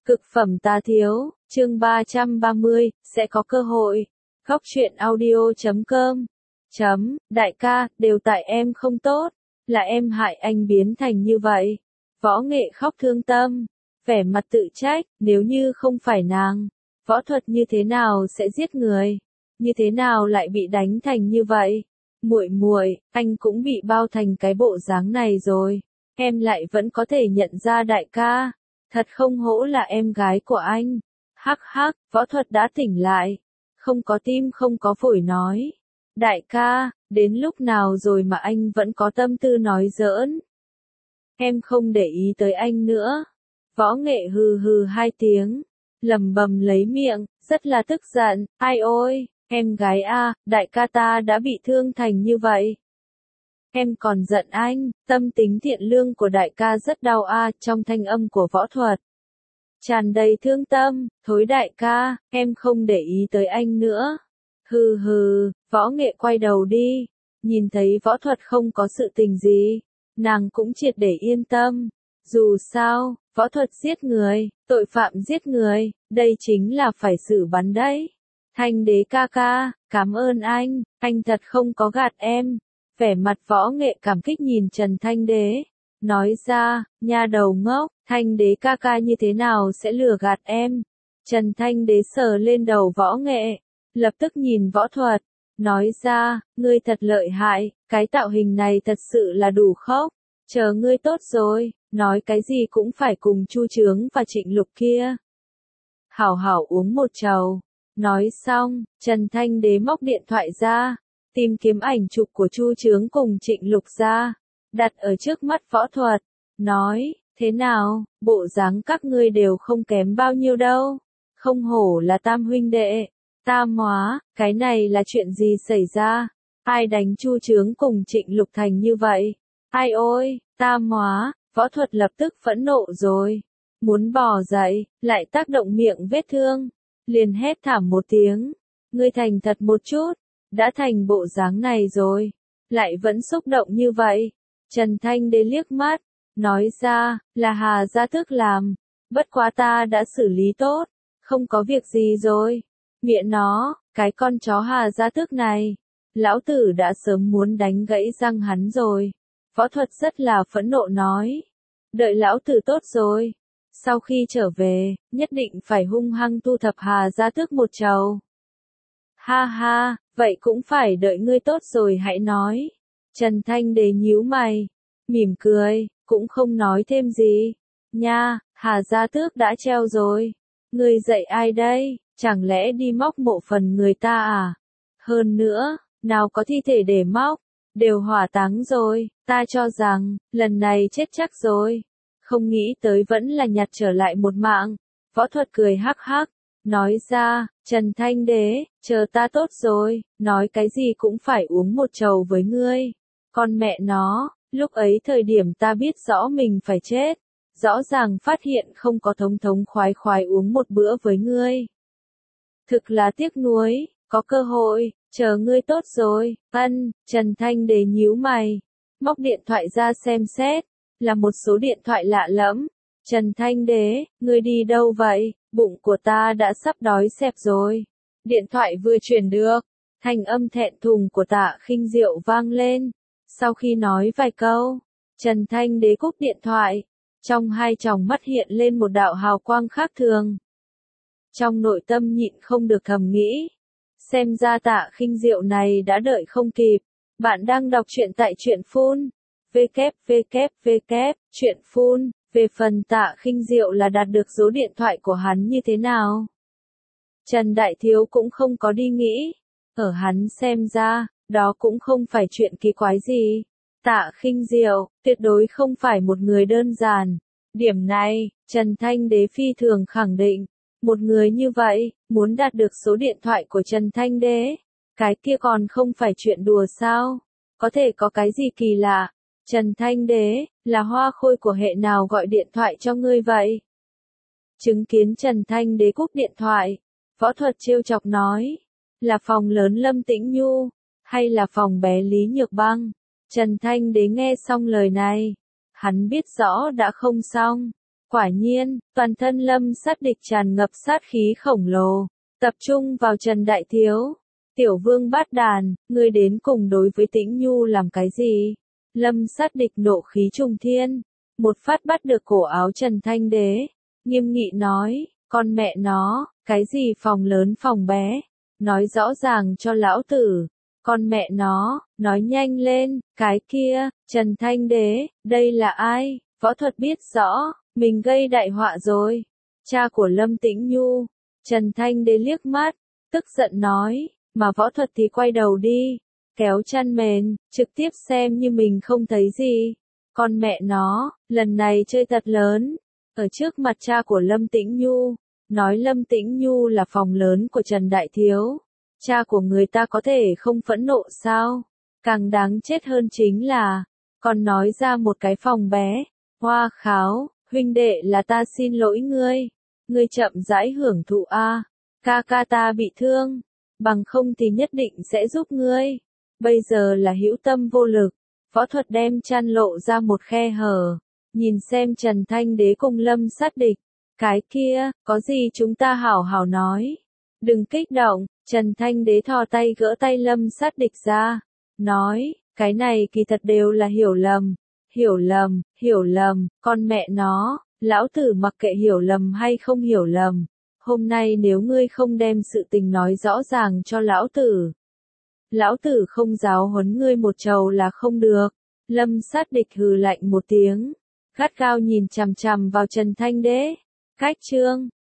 Cực phẩm tá thiếu, chương 330, sẽ có cơ hội. Góc truyện audio.com. Đại ca, đều tại em không tốt, là em hại anh biến thành như vậy. Võ Nghệ khóc thương tâm, vẻ mặt tự trách, nếu như không phải nàng, võ thuật như thế nào sẽ giết người, như thế nào lại bị đánh thành như vậy. Muội muội, anh cũng bị bao thành cái bộ dáng này rồi, em lại vẫn có thể nhận ra đại ca. Thật không hổ là em gái của anh. Hắc hắc, võ thuật đã tỉnh lại. Không có tim không có phổi nói. Đại ca, đến lúc nào rồi mà anh vẫn có tâm tư nói giỡn. Em không để ý tới anh nữa. Võ Nghệ hừ hừ hai tiếng. Lầm bầm lấy miệng, rất là tức giận. Ai ôi, em gái a, đại ca ta đã bị thương thành như vậy. Em còn giận anh, tâm tính thiện lương của đại ca rất đau a, trong thanh âm của võ thuật. Tràn đầy thương tâm, thối đại ca, em không để ý tới anh nữa. Hừ hừ, Võ Nghệ quay đầu đi, nhìn thấy võ thuật không có sự tình gì, nàng cũng triệt để yên tâm. Dù sao, võ thuật giết người, tội phạm giết người, đây chính là phải xử bắn đấy. Thanh đế ca ca, cảm ơn anh thật không có gạt em. Vẻ mặt Võ Nghệ cảm kích nhìn Trần Thanh Đế, nói ra, nha đầu ngốc, Thanh Đế ca ca như thế nào sẽ lừa gạt em. Trần Thanh Đế sờ lên đầu Võ Nghệ, lập tức nhìn võ thuật, nói ra, ngươi thật lợi hại, cái tạo hình này thật sự là đủ khốc, chờ ngươi tốt rồi, nói cái gì cũng phải cùng Chu Chướng và Trịnh Lục kia. Hảo hảo uống một chầu, nói xong, Trần Thanh Đế móc điện thoại ra, tìm kiếm ảnh chụp của Chu Chướng cùng Trịnh Lục ra, đặt ở trước mắt võ thuật, nói, thế nào, bộ dáng các ngươi đều không kém bao nhiêu đâu, không hổ là tam huynh đệ. Tam hóa, cái này là chuyện gì xảy ra, ai đánh Chu Chướng cùng Trịnh Lục thành như vậy, ai ôi, tam hóa, võ thuật lập tức phẫn nộ rồi, muốn bò dậy, lại tác động miệng vết thương, liền hét thảm một tiếng, ngươi thành thật một chút. Đã thành bộ dáng này rồi, lại vẫn xúc động như vậy. Trần Thanh Đế liếc mắt, nói ra, là Hà Gia Tước làm, bất quá ta đã xử lý tốt, không có việc gì rồi. Miệng nó, cái con chó Hà Gia Tước này, lão tử đã sớm muốn đánh gãy răng hắn rồi. Võ thuật rất là phẫn nộ nói, đợi lão tử tốt rồi, sau khi trở về, nhất định phải hung hăng thu thập Hà Gia Tước một trầu. Ha ha, vậy cũng phải đợi ngươi tốt rồi hãy nói. Trần Thanh Đế nhíu mày, mỉm cười, cũng không nói thêm gì. Nha, Hà Gia Tước đã treo rồi. Ngươi dạy ai đây, chẳng lẽ đi móc mộ phần người ta à? Hơn nữa, nào có thi thể để móc, đều hỏa táng rồi, ta cho rằng, lần này chết chắc rồi. Không nghĩ tới vẫn là nhặt trở lại một mạng. Võ thuật cười hắc hắc. Nói ra, Trần Thanh Đế, chờ ta tốt rồi, nói cái gì cũng phải uống một chầu với ngươi. Con mẹ nó, lúc ấy thời điểm ta biết rõ mình phải chết, rõ ràng phát hiện không có thống thống khoái khoái uống một bữa với ngươi. Thực là tiếc nuối, có cơ hội, chờ ngươi tốt rồi, Trần Thanh Đế nhíu mày, móc điện thoại ra xem xét, là một số điện thoại lạ lẫm. Trần Thanh Đế, ngươi đi đâu vậy? Bụng của ta đã sắp đói xẹp rồi. Điện thoại vừa chuyển được, thanh âm thẹn thùng của Tạ Khinh Diệu vang lên. Sau khi nói vài câu, Trần Thanh Đế cúp điện thoại, trong hai tròng mắt hiện lên một đạo hào quang khác thường. Trong nội tâm nhịn không được thầm nghĩ, xem ra Tạ Khinh Diệu này đã đợi không kịp. Bạn đang đọc truyện tại truyện phun, truyện phun. Về phần Tạ Khinh Diệu là đạt được số điện thoại của hắn như thế nào? Trần Đại Thiếu cũng không có đi nghĩ. Ở hắn xem ra, đó cũng không phải chuyện kỳ quái gì. Tạ Khinh Diệu, tuyệt đối không phải một người đơn giản. Điểm này, Trần Thanh Đế phi thường khẳng định. Một người như vậy, muốn đạt được số điện thoại của Trần Thanh Đế, cái kia còn không phải chuyện đùa sao? Có thể có cái gì kỳ lạ? Trần Thanh Đế, là Hoa Khôi của hệ nào gọi điện thoại cho ngươi vậy? Chứng kiến Trần Thanh Đế cúp điện thoại, võ thuật trêu chọc nói, là phòng lớn Lâm Tĩnh Nhu, hay là phòng bé Lý Nhược Băng? Trần Thanh Đế nghe xong lời này, hắn biết rõ đã không xong, Quả nhiên, toàn thân Lâm Sát Địch tràn ngập sát khí khổng lồ, tập trung vào Trần Đại Thiếu. Tiểu vương bát đàn, ngươi đến cùng đối với Tĩnh Nhu làm cái gì? Lâm Sát Địch nộ khí trùng thiên, một phát bắt được cổ áo Trần Thanh Đế, nghiêm nghị nói, con mẹ nó, cái gì phòng lớn phòng bé, nói rõ ràng cho lão tử, con mẹ nó, nói nhanh lên, cái kia, Trần Thanh Đế, đây là ai? Võ Thuật biết rõ, mình gây đại họa rồi. Cha của Lâm Tĩnh Nhu, Trần Thanh Đế liếc mắt, tức giận nói, mà Võ Thuật thì quay đầu đi, kéo chăn mền, trực tiếp xem như mình không thấy gì. Con mẹ nó, lần này chơi thật lớn, ở trước mặt cha của Lâm Tĩnh Nhu, nói Lâm Tĩnh Nhu là phòng lớn của Trần Đại Thiếu. Cha của người ta có thể không phẫn nộ sao? Càng đáng chết hơn chính là, còn nói ra một cái phòng bé. Hoa kháo, huynh đệ là ta xin lỗi ngươi chậm rãi hưởng thụ a. Ca ca ta bị thương, bằng không thì nhất định sẽ giúp ngươi. Bây giờ là hữu tâm vô lực. Võ Thuật đem chăn lộ ra một khe hở, nhìn xem Trần Thanh Đế cùng Lâm Sát Địch. Cái kia, có gì chúng ta hảo hảo nói. Đừng kích động, Trần Thanh Đế thò tay gỡ tay Lâm Sát Địch ra, nói, cái này kỳ thật đều là hiểu lầm, con mẹ nó, lão tử mặc kệ hiểu lầm hay không hiểu lầm. Hôm nay nếu ngươi không đem sự tình nói rõ ràng cho lão tử không giáo huấn ngươi một trầu là không được. Lâm Sát Địch hừ lạnh một tiếng, gắt gao nhìn chằm chằm vào Trần Thanh Đế. Cách chương